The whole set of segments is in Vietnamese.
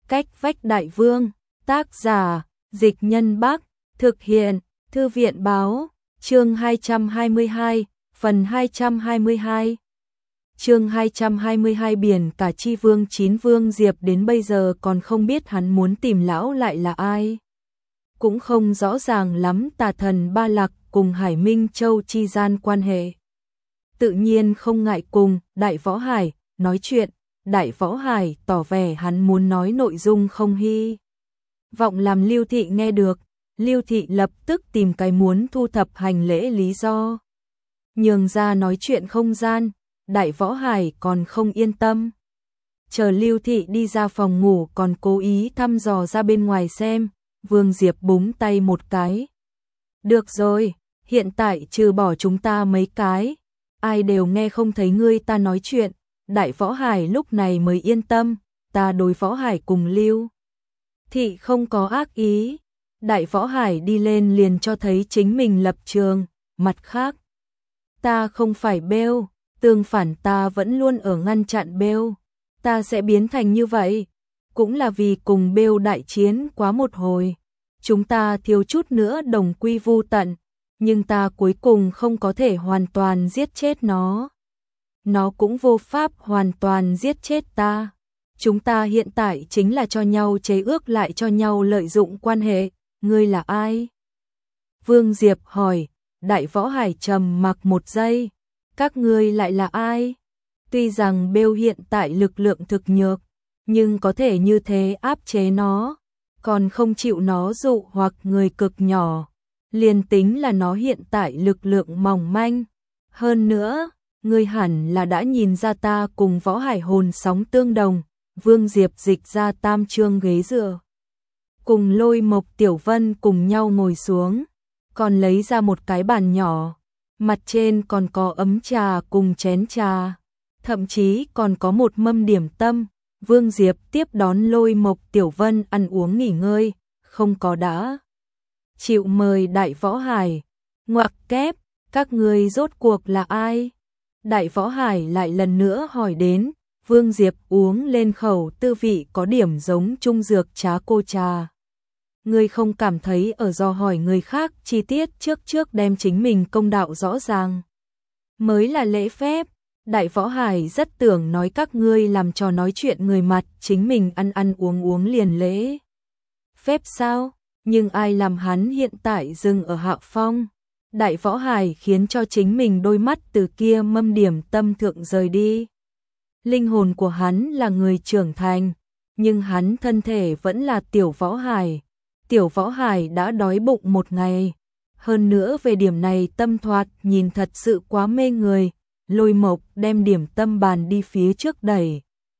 Cách vách đại vương, tác giả, Dịch Nhân Bắc, thực hiện, Thư viện báo, chương 222, phần 222. Chương 222 biển cả chi vương chín Vương Diệp đến bây giờ còn không biết hắn muốn tìm lão lại là ai. Cũng không rõ ràng lắm tà thần Ba Lạc cùng Hải Minh Châu chi gian quan hệ. Tự nhiên không ngại cùng Đại Võ Hải nói chuyện, Đại Võ Hải tỏ vẻ hắn muốn nói nội dung không hy vọng làm Lưu Thị nghe được. Lưu Thị lập tức tìm cái muốn thu thập hành lễ lý do, nhường ra nói chuyện không gian. Đại Võ Hải còn không yên tâm, chờ Lưu Thị đi ra phòng ngủ còn cố ý thăm dò ra bên ngoài xem. Vương Diệp búng tay một cái. Được rồi, hiện tại trừ bỏ chúng ta mấy cái, ai đều nghe không thấy ngươi ta nói chuyện. Đại Võ Hải lúc này mới yên tâm, ta đối Võ Hải cùng Lưu Thị không có ác ý. Đại Võ Hải đi lên liền cho thấy chính mình lập trường. Mặt khác, ta không phải bêu, tương phản ta vẫn luôn ở ngăn chặn bêu. Ta sẽ biến thành như vậy, cũng là vì cùng bêu đại chiến quá một hồi. Chúng ta thiếu chút nữa đồng quy vu tận, nhưng ta cuối cùng không có thể hoàn toàn giết chết nó. Nó cũng vô pháp hoàn toàn giết chết ta. Chúng ta hiện tại chính là cho nhau chế ước lại cho nhau lợi dụng quan hệ. Ngươi là ai? Vương Diệp hỏi. Đại Võ Hải trầm mặc một giây. Các ngươi lại là ai? Tuy rằng bêu hiện tại lực lượng thực nhược, nhưng có thể như thế áp chế nó, còn không chịu nó dụ hoặc người cực nhỏ. Liền tính là nó hiện tại lực lượng mỏng manh. Hơn nữa, ngươi hẳn là đã nhìn ra ta cùng Võ Hải hồn sóng tương đồng. Vương Diệp dịch ra tam trương ghế dựa, cùng Lôi Mộc Tiểu Vân cùng nhau ngồi xuống, còn lấy ra một cái bàn nhỏ, mặt trên còn có ấm trà cùng chén trà, thậm chí còn có một mâm điểm tâm. Vương Diệp tiếp đón Lôi Mộc Tiểu Vân ăn uống nghỉ ngơi, không có đã chịu mời Đại Võ Hải. Ngoặc kép, các ngươi rốt cuộc là ai? Đại Võ Hải lại lần nữa hỏi đến. Vương Diệp uống lên khẩu tư vị có điểm giống trung dược trá cô trà. Ngươi không cảm thấy ở do hỏi người khác chi tiết trước đem chính mình công đạo rõ ràng mới là lễ phép. Đại Võ Hải rất tưởng nói các ngươi làm trò nói chuyện người mặt, chính mình ăn uống liền lễ phép sao? Nhưng ai làm hắn hiện tại dừng ở hạ phong? Đại Võ Hải khiến cho chính mình đôi mắt từ kia mâm điểm tâm thượng rời đi. Linh hồn của hắn là người trưởng thành, nhưng hắn thân thể vẫn là Tiểu Võ Hải. Tiểu Võ Hải đã đói bụng một ngày. Hơn nữa về điểm này tâm thoạt nhìn thật sự quá mê người. Lôi Mộc đem điểm tâm bàn đi phía trước đẩy,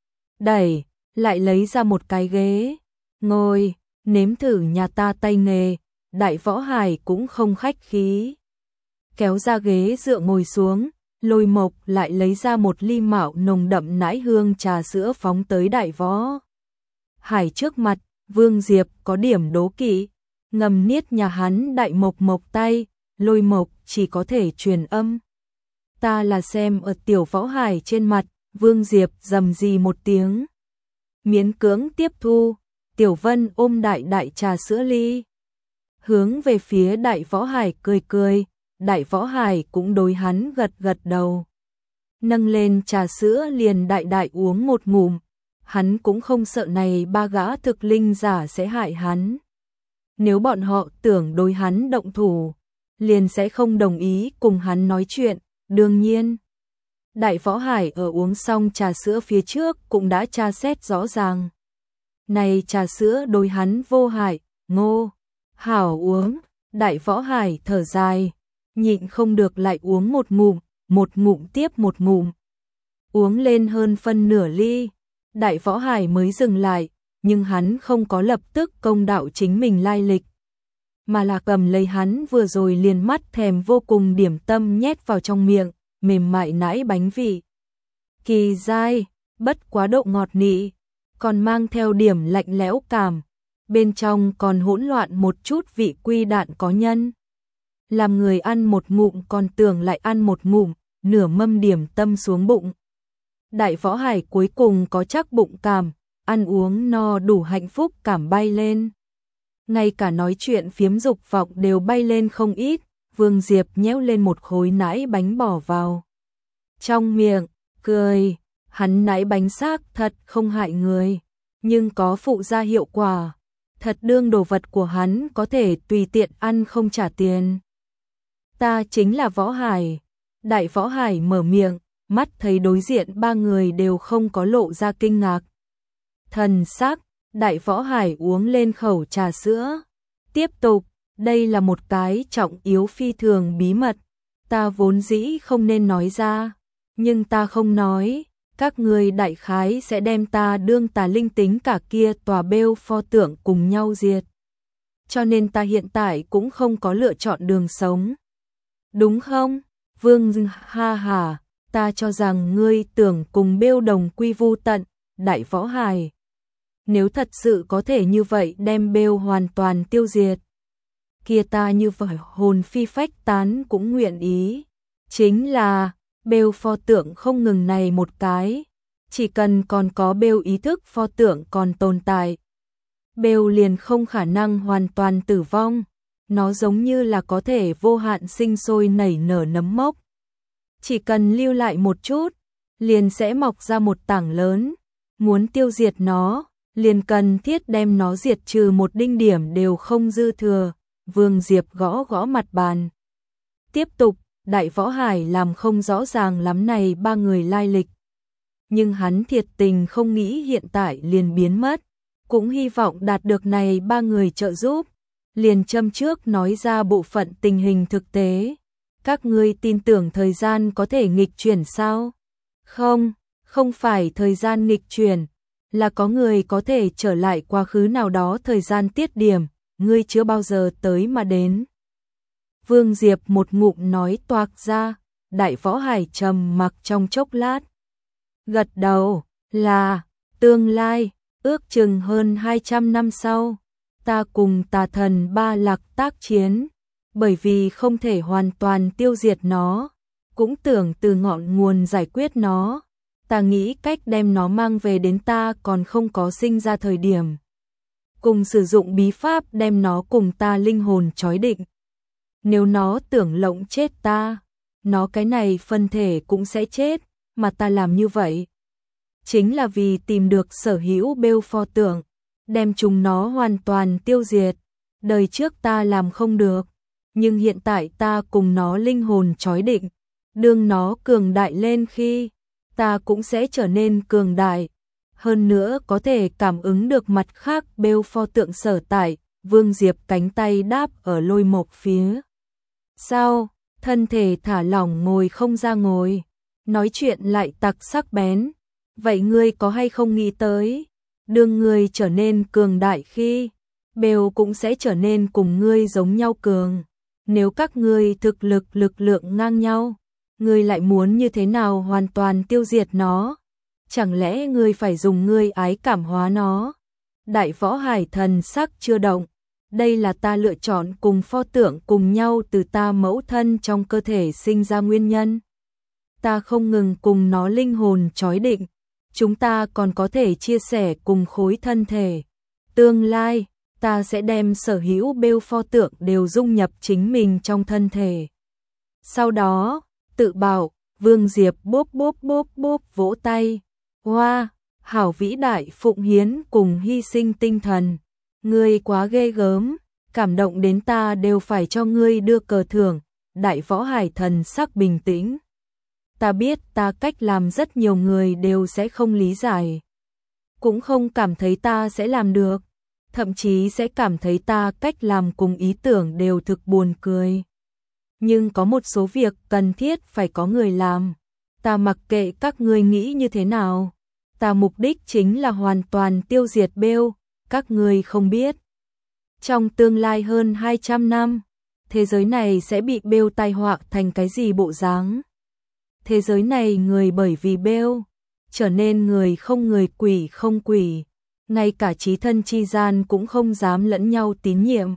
lại lấy ra một cái ghế. Ngồi, nếm thử nhà ta tay nghề. Đại Võ Hải cũng không khách khí, kéo ra ghế dựa ngồi xuống. Lôi Mộc lại lấy ra một ly mạo nồng đậm nãi hương trà sữa phóng tới Đại Võ Hải trước mặt. Vương Diệp có điểm đố kỵ, ngầm niết nhà hắn Đại Mộc tay. Lôi Mộc chỉ có thể truyền âm. Ta là xem ở Tiểu Võ Hải trên mặt. Vương Diệp rầm rì một tiếng, miễn cưỡng tiếp thu. Tiểu Vân ôm đại trà sữa ly, hướng về phía Đại Võ Hải cười. Đại Võ Hải cũng đối hắn gật đầu, nâng lên trà sữa liền đại uống một ngụm. Hắn cũng không sợ này ba gã thực linh giả sẽ hại hắn. Nếu bọn họ tưởng đối hắn động thủ, liền sẽ không đồng ý cùng hắn nói chuyện. Đương nhiên, Đại Võ Hải ở uống xong trà sữa phía trước cũng đã tra xét rõ ràng. Này trà sữa đối hắn vô hại, ngô, hảo uống. Đại Võ Hải thở dài, nhịn không được lại uống một ngụm tiếp một ngụm. Uống lên hơn phân nửa ly, Đại Võ Hải mới dừng lại, nhưng hắn không có lập tức công đạo chính mình lai lịch, mà là cầm lấy hắn vừa rồi liền mắt thèm vô cùng điểm tâm nhét vào trong miệng, mềm mại nãi bánh vị. Kỳ dai, bất quá độ ngọt nị, còn mang theo điểm lạnh lẽo cảm, bên trong còn hỗn loạn một chút vị quy đạn có nhân. Làm người ăn một ngụm còn tưởng lại ăn một ngụm, nửa mâm điểm tâm xuống bụng. Đại Võ Hải cuối cùng có chắc bụng cảm, ăn uống no đủ hạnh phúc cảm bay lên. Ngay cả nói chuyện phiếm dục vọng đều bay lên không ít, Vương Diệp nhéo lên một khối nãi bánh bỏ vào trong miệng, cười, hắn nãi bánh xác thật không hại người, nhưng có phụ gia hiệu quả, thật đương đồ vật của hắn có thể tùy tiện ăn không trả tiền. Ta chính là Võ Hải. Đại Võ Hải mở miệng, mắt thấy đối diện ba người đều không có lộ ra kinh ngạc. Thần sắc, Đại Võ Hải uống lên khẩu trà sữa. Tiếp tục, đây là một cái trọng yếu phi thường bí mật. Ta vốn dĩ không nên nói ra, nhưng ta không nói. Các người đại khái sẽ đem ta đương tà linh tính cả kia tòa bêu pho tượng cùng nhau diệt. Cho nên ta hiện tại cũng không có lựa chọn đường sống. Đúng không? Vương ha hà, ta cho rằng ngươi tưởng cùng bêu đồng quy vu tận, Đại Võ Hải. Nếu thật sự có thể như vậy đem bêu hoàn toàn tiêu diệt, kia ta như vậy hồn phi phách tán cũng nguyện ý. Chính là, bêu pho tượng không ngừng này một cái, chỉ cần còn có bêu ý thức pho tượng còn tồn tại, bêu liền không khả năng hoàn toàn tử vong. Nó giống như là có thể vô hạn sinh sôi nảy nở nấm mốc. Chỉ cần lưu lại một chút, liền sẽ mọc ra một tảng lớn. Muốn tiêu diệt nó, liền cần thiết đem nó diệt trừ một đinh điểm đều không dư thừa. Vương Diệp gõ gõ mặt bàn. Tiếp tục, Đại Võ Hải làm không rõ ràng lắm này ba người lai lịch. Nhưng hắn thiệt tình không nghĩ hiện tại liền biến mất, cũng hy vọng đạt được này ba người trợ giúp. Liền châm trước nói ra bộ phận tình hình thực tế. Các ngươi tin tưởng thời gian có thể nghịch chuyển sao? Không, không phải thời gian nghịch chuyển, là có người có thể trở lại quá khứ nào đó thời gian tiết điểm, ngươi chưa bao giờ tới mà đến. Vương Diệp một ngụm nói toạc ra, Đại Võ Hải trầm mặc trong chốc lát. Gật đầu, là, tương lai, ước chừng hơn 200 năm sau. Ta cùng tà thần Ba Lạc tác chiến, bởi vì không thể hoàn toàn tiêu diệt nó, cũng tưởng từ ngọn nguồn giải quyết nó. Ta nghĩ cách đem nó mang về đến ta còn không có sinh ra thời điểm. Cùng sử dụng bí pháp đem nó cùng ta linh hồn trói định. Nếu nó tưởng lộng chết ta, nó cái này phân thể cũng sẽ chết, mà ta làm như vậy chính là vì tìm được sở hữu bêu pho tượng, đem chúng nó hoàn toàn tiêu diệt. Đời trước ta làm không được, nhưng hiện tại ta cùng nó linh hồn trói định, đương nó cường đại lên khi, ta cũng sẽ trở nên cường đại. Hơn nữa có thể cảm ứng được mặt khác bêu pho tượng sở tại. Vương Diệp cánh tay đáp ở lôi mộc phía sau, thân thể thả lỏng ngồi không ra ngồi, nói chuyện lại tặc sắc bén. Vậy ngươi có hay không nghĩ tới, đương ngươi trở nên cường đại khi, bêu cũng sẽ trở nên cùng ngươi giống nhau cường. Nếu các ngươi thực lực lượng ngang nhau, ngươi lại muốn như thế nào hoàn toàn tiêu diệt nó? Chẳng lẽ ngươi phải dùng ngươi ái cảm hóa nó? Đại Võ Hải thần sắc chưa động. Đây là ta lựa chọn cùng pho tượng cùng nhau từ ta mẫu thân trong cơ thể sinh ra nguyên nhân. Ta không ngừng cùng nó linh hồn trói định, chúng ta còn có thể chia sẻ cùng khối thân thể. Tương lai, ta sẽ đem sở hữu bêu pho tượng đều dung nhập chính mình trong thân thể. Sau đó, tự bảo, Vương Diệp bốp bốp bốp bốp vỗ tay. Hoa, hảo vĩ đại phụng hiến cùng hy sinh tinh thần. Ngươi quá ghê gớm, cảm động đến ta đều phải cho ngươi đưa cờ thưởng. Đại Võ Hải thần sắc bình tĩnh. Ta biết ta cách làm rất nhiều người đều sẽ không lý giải, cũng không cảm thấy ta sẽ làm được, thậm chí sẽ cảm thấy ta cách làm cùng ý tưởng đều thực buồn cười. Nhưng có một số việc cần thiết phải có người làm. Ta mặc kệ các ngươi nghĩ như thế nào. Ta mục đích chính là hoàn toàn tiêu diệt bêu, các ngươi không biết. Trong tương lai hơn 200 năm, thế giới này sẽ bị bêu tai họa thành cái gì bộ dáng? Thế giới này người bởi vì bêu, trở nên người không người quỷ không quỷ, ngay cả chí thân chi gian cũng không dám lẫn nhau tín nhiệm.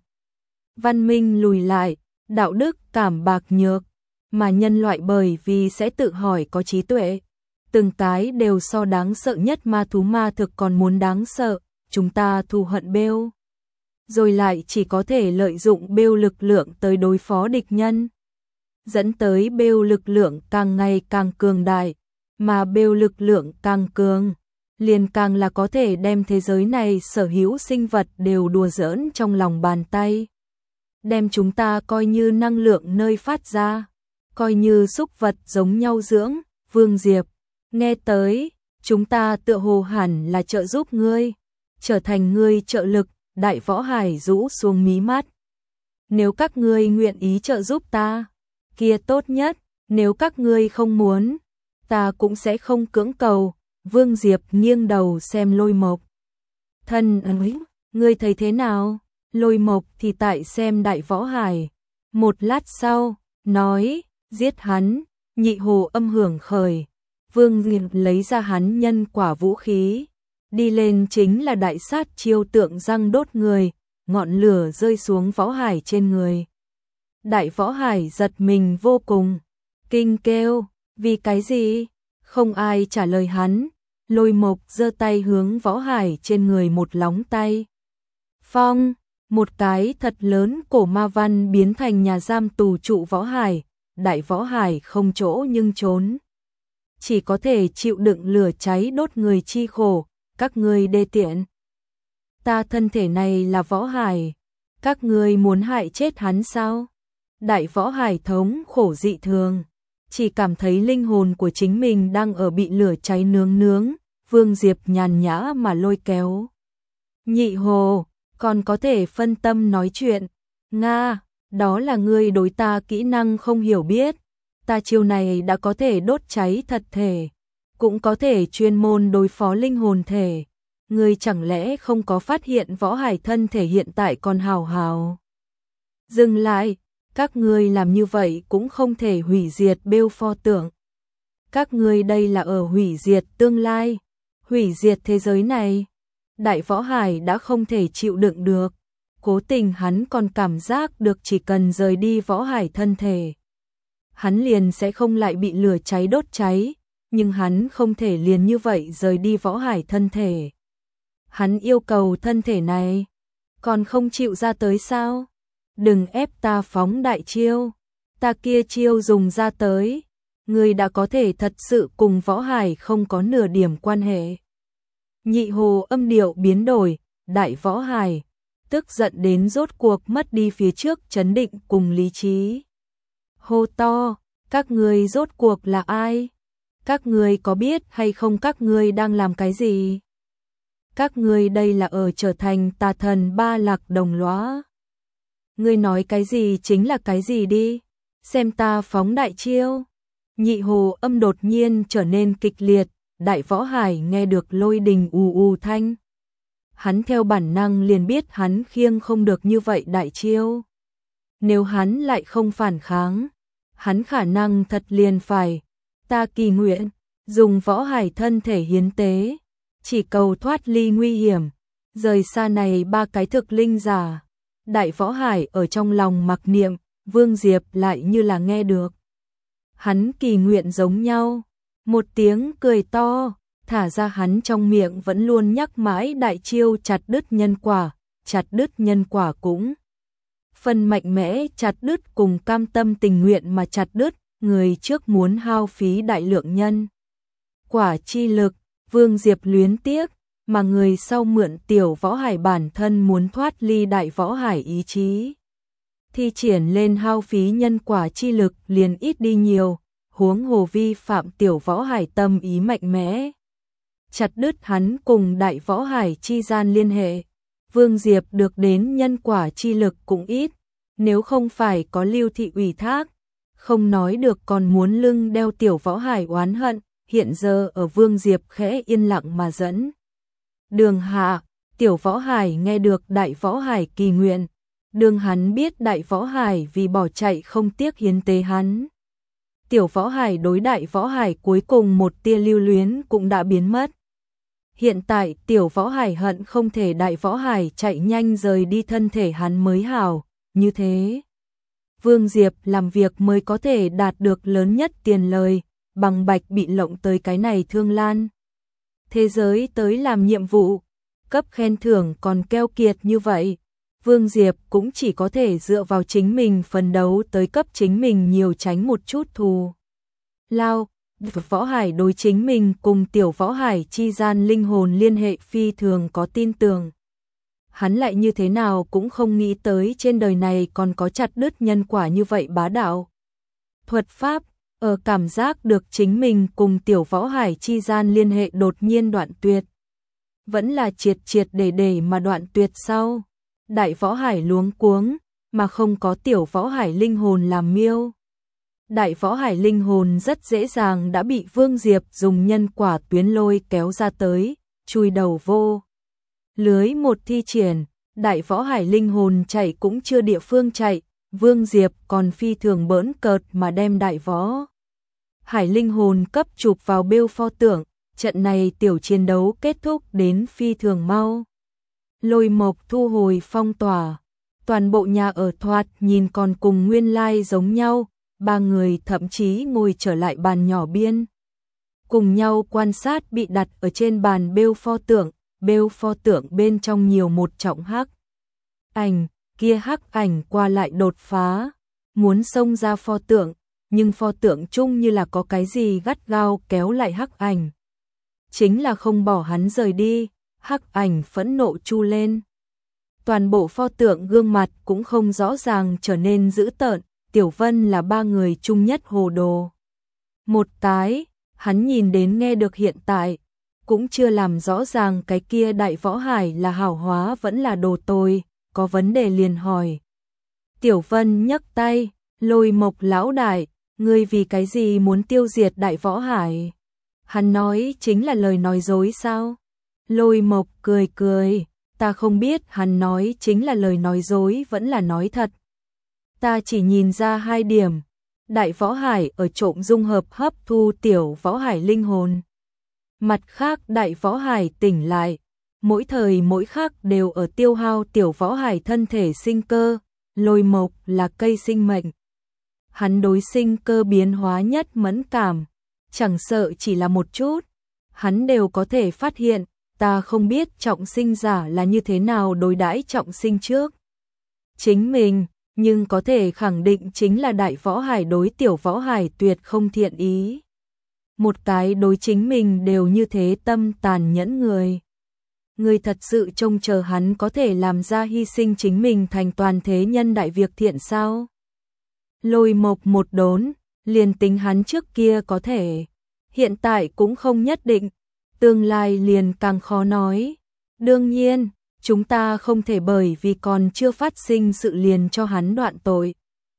Văn minh lùi lại, đạo đức cảm bạc nhược, mà nhân loại bởi vì sẽ tự hỏi có trí tuệ, từng cái đều so đáng sợ nhất ma thú ma thực còn muốn đáng sợ, chúng ta thù hận Bêu. Rồi lại chỉ có thể lợi dụng Bêu lực lượng tới đối phó địch nhân. Dẫn tới Bêu lực lượng càng ngày càng cường đại, mà Bêu lực lượng càng cường, liền càng là có thể đem thế giới này sở hữu sinh vật đều đùa giỡn trong lòng bàn tay. Đem chúng ta coi như năng lượng nơi phát ra, coi như súc vật giống nhau dưỡng. Vương Diệp, nghe tới, chúng ta tựa hồ hẳn là trợ giúp ngươi, trở thành ngươi trợ lực. Đại Võ Hải rũ xuống mí mắt. Nếu các ngươi nguyện ý trợ giúp ta, kia tốt nhất, nếu các ngươi không muốn, ta cũng sẽ không cưỡng cầu. Vương Diệp nghiêng đầu xem Lôi Mộc. Thân ơi, ngươi thấy thế nào? Lôi Mộc thì tại xem Đại Võ Hải. Một lát sau, nói, giết hắn. Nhị hồ âm hưởng khởi. Vương Diệp lấy ra hắn nhân quả vũ khí. Đi lên chính là đại sát chiêu tượng răng đốt người, ngọn lửa rơi xuống Võ Hải trên người. Đại Võ Hải giật mình vô cùng, kinh kêu, vì cái gì? Không ai trả lời hắn. Lôi Mộc giơ tay hướng Võ Hải trên người một lóng tay. Phong, một cái thật lớn cổ ma văn biến thành nhà giam tù trụ Võ Hải. Đại Võ Hải không chỗ nhưng trốn, chỉ có thể chịu đựng lửa cháy đốt người chi khổ. Các ngươi đê tiện, ta thân thể này là Võ Hải, các ngươi muốn hại chết hắn sao? Đại Võ Hải thống khổ dị thường, chỉ cảm thấy linh hồn của chính mình đang ở bị lửa cháy nướng. Vương Diệp nhàn nhã mà lôi kéo. Nhị hồ, còn có thể phân tâm nói chuyện. Nga, đó là ngươi đối ta kỹ năng không hiểu biết. Ta chiêu này đã có thể đốt cháy thật thể, cũng có thể chuyên môn đối phó linh hồn thể. Ngươi chẳng lẽ không có phát hiện Võ Hải thân thể hiện tại còn hào hào? Dừng lại, các ngươi làm như vậy cũng không thể hủy diệt Bêu pho tượng. Các ngươi đây là ở hủy diệt tương lai, hủy diệt thế giới này. Đại Võ Hải đã không thể chịu đựng được, cố tình hắn còn cảm giác được chỉ cần rời đi Võ Hải thân thể, hắn liền sẽ không lại bị lửa cháy đốt cháy. Nhưng hắn không thể liền như vậy rời đi Võ Hải thân thể. Hắn yêu cầu thân thể này, còn không chịu ra tới sao? Đừng ép ta phóng đại chiêu, ta kia chiêu dùng ra tới, ngươi đã có thể thật sự cùng Võ Hải không có nửa điểm quan hệ. Nhị hồ âm điệu biến đổi, Đại Võ Hải tức giận đến rốt cuộc mất đi phía trước trấn định cùng lý trí. Hô to, các ngươi rốt cuộc là ai? Các ngươi có biết hay không các ngươi đang làm cái gì? Các ngươi đây là ở trở thành tà thần Ba Lạc Đồng Lóa. Ngươi nói cái gì chính là cái gì đi, xem ta phóng đại chiêu. Nhị hồ âm đột nhiên trở nên kịch liệt, Đại Võ Hải nghe được lôi đình ù ù thanh. Hắn theo bản năng liền biết hắn khiêng không được như vậy đại chiêu. Nếu hắn lại không phản kháng, hắn khả năng thật liền phải. Ta kỳ nguyện, dùng Võ Hải thân thể hiến tế, chỉ cầu thoát ly nguy hiểm, rời xa này ba cái thực linh giả. Đại Võ Hải ở trong lòng mặc niệm, Vương Diệp lại như là nghe được. Hắn kỳ nguyện giống nhau, một tiếng cười to, thả ra hắn trong miệng vẫn luôn nhắc mãi đại chiêu chặt đứt nhân quả cũng. Phần mạnh mẽ chặt đứt cùng cam tâm tình nguyện mà chặt đứt, người trước muốn hao phí đại lượng nhân quả chi lực, Vương Diệp luyến tiếc, mà người sau mượn tiểu Võ Hải bản thân muốn thoát ly Đại Võ Hải ý chí. Thi triển lên hao phí nhân quả chi lực liền ít đi nhiều, huống hồ vi phạm tiểu Võ Hải tâm ý mạnh mẽ. Chặt đứt hắn cùng Đại Võ Hải chi gian liên hệ, Vương Diệp được đến nhân quả chi lực cũng ít, nếu không phải có Lưu Thị ủy thác, không nói được còn muốn lưng đeo tiểu Võ Hải oán hận, hiện giờ ở Vương Diệp khẽ yên lặng mà dẫn. Đường hạ, tiểu Võ Hải nghe được Đại Võ Hải kỳ nguyện, đường hắn biết Đại Võ Hải vì bỏ chạy không tiếc hiến tế hắn. Tiểu Võ Hải đối Đại Võ Hải cuối cùng một tia lưu luyến cũng đã biến mất. Hiện tại tiểu Võ Hải hận không thể Đại Võ Hải chạy nhanh rời đi thân thể hắn mới hảo, như thế Vương Diệp làm việc mới có thể đạt được lớn nhất tiền lời, bằng bạch bị lộng tới cái này thương lan. Thế giới tới làm nhiệm vụ, cấp khen thưởng còn keo kiệt như vậy. Vương Diệp cũng chỉ có thể dựa vào chính mình phấn đấu tới cấp chính mình nhiều tránh một chút thù lao. Võ Hải đối chính mình cùng Tiểu Võ Hải chi gian linh hồn liên hệ phi thường có tin tưởng. Hắn lại như thế nào cũng không nghĩ tới trên đời này còn có chặt đứt nhân quả như vậy bá đạo thuật pháp. Ở cảm giác được chính mình cùng Tiểu Võ Hải chi gian liên hệ đột nhiên đoạn tuyệt, vẫn là triệt triệt để mà đoạn tuyệt sau, Đại Võ Hải luống cuống, mà không có Tiểu Võ Hải linh hồn làm miêu. Đại Võ Hải linh hồn rất dễ dàng đã bị Vương Diệp dùng nhân quả tuyến lôi kéo ra tới, chui đầu vô lưới một thi triển. Đại Võ Hải linh hồn chạy cũng chưa địa phương chạy, Vương Diệp còn phi thường bỡn cợt mà đem Đại Võ Hải linh hồn cấp chụp vào bêu pho tượng. Trận này tiểu chiến đấu kết thúc đến phi thường mau. Lôi Mộc thu hồi phong tỏa, toàn bộ nhà ở thoạt nhìn còn cùng nguyên lai giống nhau, ba người thậm chí ngồi trở lại bàn nhỏ biên, cùng nhau quan sát bị đặt ở trên bàn bêu pho tượng bên trong nhiều một trọng hắc ảnh, kia hắc ảnh qua lại đột phá, muốn xông ra pho tượng, nhưng pho tượng chung như là có cái gì gắt gao kéo lại hắc ảnh. Chính là không bỏ hắn rời đi, hắc ảnh phẫn nộ chu lên. Toàn bộ pho tượng gương mặt cũng không rõ ràng trở nên dữ tợn, Tiểu Vân là ba người chung nhất hồ đồ. Một cái, hắn nhìn đến nghe được hiện tại, cũng chưa làm rõ ràng cái kia Đại Võ Hải là hảo hóa vẫn là đồ tồi, có vấn đề liền hỏi. Tiểu Vân nhấc tay, Lôi Mộc lão đại, ngươi vì cái gì muốn tiêu diệt Đại Võ Hải? Hắn nói chính là lời nói dối sao? Lôi Mộc cười cười, ta không biết hắn nói chính là lời nói dối vẫn là nói thật. Ta chỉ nhìn ra hai điểm, Đại Võ Hải ở trộm dung hợp hấp thu Tiểu Võ Hải linh hồn. Mặt khác Đại Võ Hải tỉnh lại, mỗi thời mỗi khắc đều ở tiêu hao Tiểu Võ Hải thân thể sinh cơ, Lôi Mộc là cây sinh mệnh. Hắn đối sinh cơ biến hóa nhất mẫn cảm, chẳng sợ chỉ là một chút, hắn đều có thể phát hiện, ta không biết trọng sinh giả là như thế nào đối đãi trọng sinh trước chính mình, nhưng có thể khẳng định chính là Đại Võ Hải đối Tiểu Võ Hải tuyệt không thiện ý. Một cái đối chính mình đều như thế tâm tàn nhẫn người. Người thật sự trông chờ hắn có thể làm ra hy sinh chính mình thành toàn thế nhân đại việc thiện sao? Lôi Mộc một đốn, liền tính hắn trước kia có thể, hiện tại cũng không nhất định, tương lai liền càng khó nói. Đương nhiên, chúng ta không thể bởi vì còn chưa phát sinh sự liền cho hắn đoạn tội.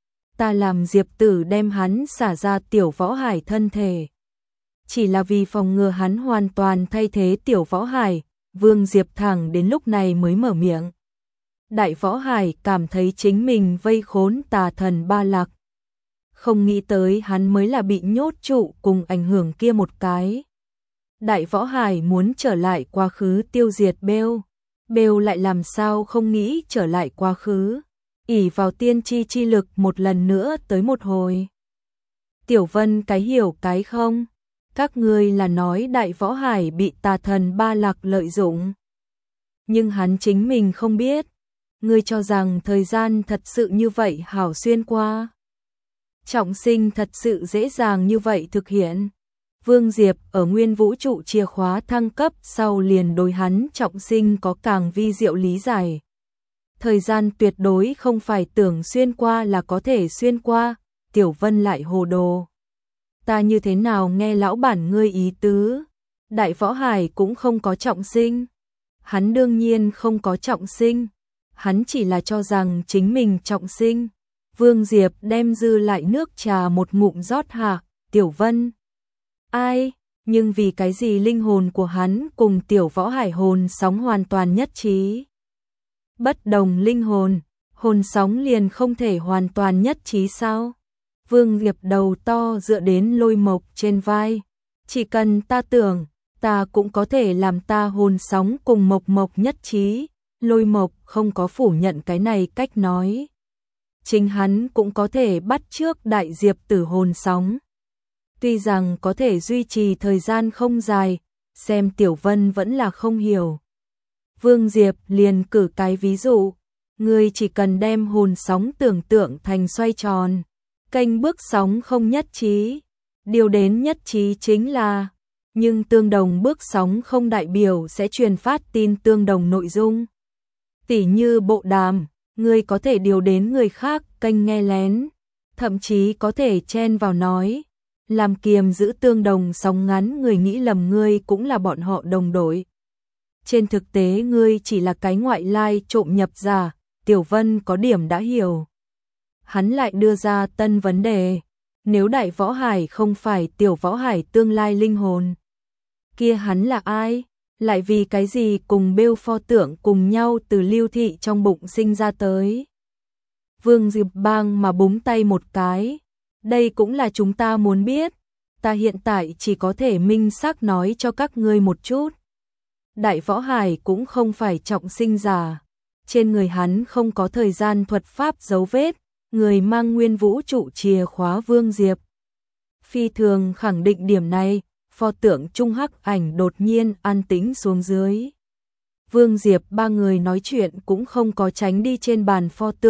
Ta làm Diệp Tử đem hắn xả ra Tiểu Võ Hải thân thể, chỉ là vì phòng ngừa hắn hoàn toàn thay thế Tiểu Võ Hải. Vương Diệp thẳng đến lúc này mới mở miệng. Đại Võ Hải cảm thấy chính mình vây khốn tà thần Ba Lạc, không nghĩ tới hắn mới là bị nhốt trụ cùng ảnh hưởng kia một cái. Đại Võ Hải muốn trở lại quá khứ tiêu diệt Bêu lại làm sao không nghĩ trở lại quá khứ, ỷ vào tiên tri chi lực một lần nữa tới một hồi. Tiểu Vân cái hiểu cái không? Các ngươi là nói Đại Võ Hải bị tà thần Ba Lạc lợi dụng, nhưng hắn chính mình không biết. Ngươi cho rằng thời gian thật sự như vậy hảo xuyên qua? Trọng sinh thật sự dễ dàng như vậy thực hiện? Vương Diệp ở nguyên vũ trụ chìa khóa thăng cấp sau liền đối hắn trọng sinh có càng vi diệu lý giải. Thời gian tuyệt đối không phải tưởng xuyên qua là có thể xuyên qua. Tiểu Vân lại hồ đồ. Ta như thế nào nghe lão bản ngươi ý tứ? Đại Võ Hải cũng không có trọng sinh. Hắn đương nhiên không có trọng sinh. Hắn chỉ là cho rằng chính mình trọng sinh. Vương Diệp đem dư lại nước trà một ngụm rót hạ. Tiểu Vân. Ai? Nhưng vì cái gì linh hồn của hắn cùng Tiểu Võ Hải hồn sóng hoàn toàn nhất trí? Bất đồng linh hồn, hồn sóng liền không thể hoàn toàn nhất trí sao? Vương Diệp đầu to dựa đến Lôi Mộc trên vai. Chỉ cần ta tưởng, ta cũng có thể làm ta hồn sóng cùng Mộc nhất trí. Lôi Mộc không có phủ nhận cái này cách nói. Chính hắn cũng có thể bắt chước Đại Diệp Tử hồn sóng. Tuy rằng có thể duy trì thời gian không dài, xem Tiểu Vân vẫn là không hiểu. Vương Diệp liền cử cái ví dụ, ngươi chỉ cần đem hồn sóng tưởng tượng thành xoay tròn, kênh bước sóng không nhất trí, điều đến nhất trí chính là, nhưng tương đồng bước sóng không đại biểu sẽ truyền phát tin tương đồng nội dung. Tỉ như bộ đàm, ngươi có thể điều đến người khác kênh nghe lén, thậm chí có thể chen vào nói, làm kiềm giữ tương đồng sóng ngắn, người nghĩ lầm ngươi cũng là bọn họ đồng đội. Trên thực tế ngươi chỉ là cái ngoại lai trộm nhập giả, Tiểu Vân có điểm đã hiểu. Hắn lại đưa ra tân vấn đề, nếu Đại Võ Hải không phải Tiểu Võ Hải tương lai linh hồn, kia hắn là ai? Lại vì cái gì cùng Bêu pho tượng cùng nhau từ Lưu Thị trong bụng sinh ra tới? Vương Diệp bang mà búng tay một cái, đây cũng là chúng ta muốn biết, ta hiện tại chỉ có thể minh xác nói cho các ngươi một chút. Đại Võ Hải cũng không phải trọng sinh giả, trên người hắn không có thời gian thuật pháp dấu vết, người mang nguyên vũ trụ chìa khóa Vương Diệp phi thường khẳng định điểm này. Pho tượng Trung Hắc Ảnh đột nhiên an tĩnh xuống dưới. Vương Diệp ba người nói chuyện cũng không có tránh đi trên bàn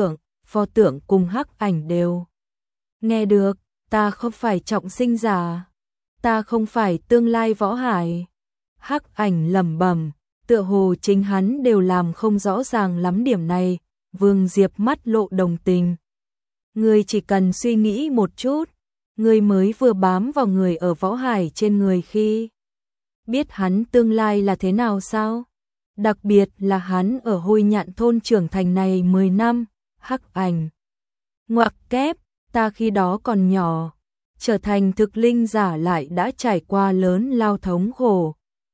pho tượng cùng Hắc Ảnh đều nghe được, ta không phải trọng sinh giả, ta không phải tương lai Võ Hải. Hắc Ảnh lẩm bẩm, tựa hồ chính hắn đều làm không rõ ràng lắm điểm này. Vương Diệp mắt lộ đồng tình. Ngươi chỉ cần suy nghĩ một chút, ngươi mới vừa bám vào người ở Võ Hải trên người khi biết hắn tương lai là thế nào sao? Đặc biệt là hắn ở Hôi Nhạn thôn trưởng thành này 10 năm, Hắc Ảnh. Ngoặc kép, ta khi đó còn nhỏ, trở thành thực linh giả lại đã trải qua lớn lao thống khổ.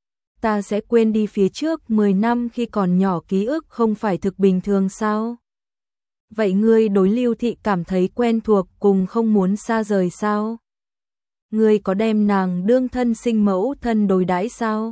Ta sẽ quên đi phía trước 10 năm khi còn nhỏ ký ức không phải thực bình thường sao? Vậy ngươi đối Lưu Thị cảm thấy quen thuộc cùng không muốn xa rời sao? Ngươi có đem nàng đương thân sinh mẫu thân đối đãi sao?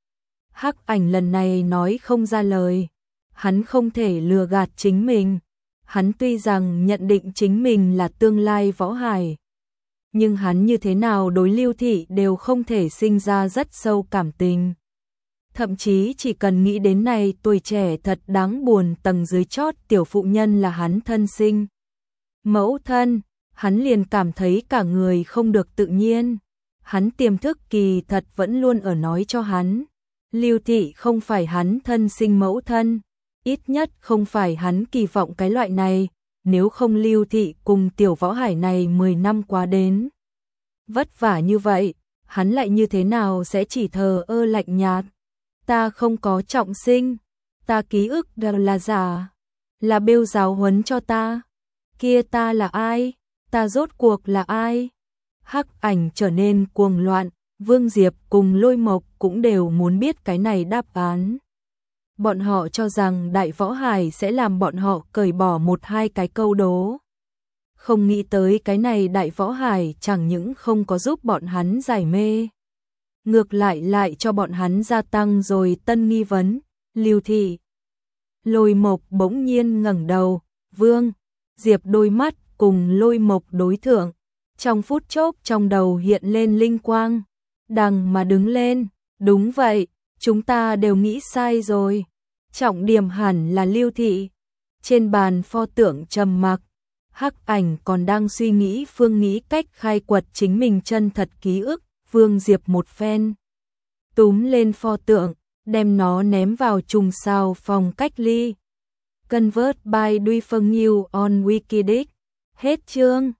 Hắc Ảnh lần này nói không ra lời, hắn không thể lừa gạt chính mình. Hắn tuy rằng nhận định chính mình là tương lai Võ Hải, nhưng hắn như thế nào đối Lưu Thị đều không thể sinh ra rất sâu cảm tình. Thậm chí chỉ cần nghĩ đến này tuổi trẻ thật đáng buồn, tầng dưới chót tiểu phụ nhân là hắn thân sinh mẫu thân, hắn liền cảm thấy cả người không được tự nhiên. Hắn tiềm thức kỳ thật vẫn luôn ở nói cho hắn, Lưu Thị không phải hắn thân sinh mẫu thân, ít nhất không phải hắn kỳ vọng cái loại này, nếu không Lưu Thị cùng Tiểu Võ Hải này 10 năm quá đến vất vả như vậy, hắn lại như thế nào sẽ chỉ thờ ơ lạnh nhạt. Ta không có trọng sinh, ta ký ức đều là giả, là Bêu giáo huấn cho ta. Kia ta là ai? Ta rốt cuộc là ai? Hắc Ảnh trở nên cuồng loạn, Vương Diệp cùng Lôi Mộc cũng đều muốn biết cái này đáp án. Bọn họ cho rằng Đại Võ Hải sẽ làm bọn họ cởi bỏ một hai cái câu đố. Không nghĩ tới cái này Đại Võ Hải chẳng những không có giúp bọn hắn giải mê, ngược lại cho bọn hắn gia tăng rồi tân nghi vấn. Lưu Thị. Lôi Mộc bỗng nhiên ngẩng đầu, Vương Diệp đôi mắt cùng Lôi Mộc đối thượng, trong phút chốc trong đầu hiện lên linh quang, đằng mà đứng lên, đúng vậy, chúng ta đều nghĩ sai rồi, trọng điểm hẳn là Lưu Thị. Trên bàn pho tượng trầm mặc, Hắc Ảnh còn đang suy nghĩ phương nghĩ cách khai quật chính mình chân thật ký ức. Vương Diệp một phen túm lên pho tượng, đem nó ném vào trùng sao phòng cách ly. Convert by Duy Phân New on Wikidic. Hết chương.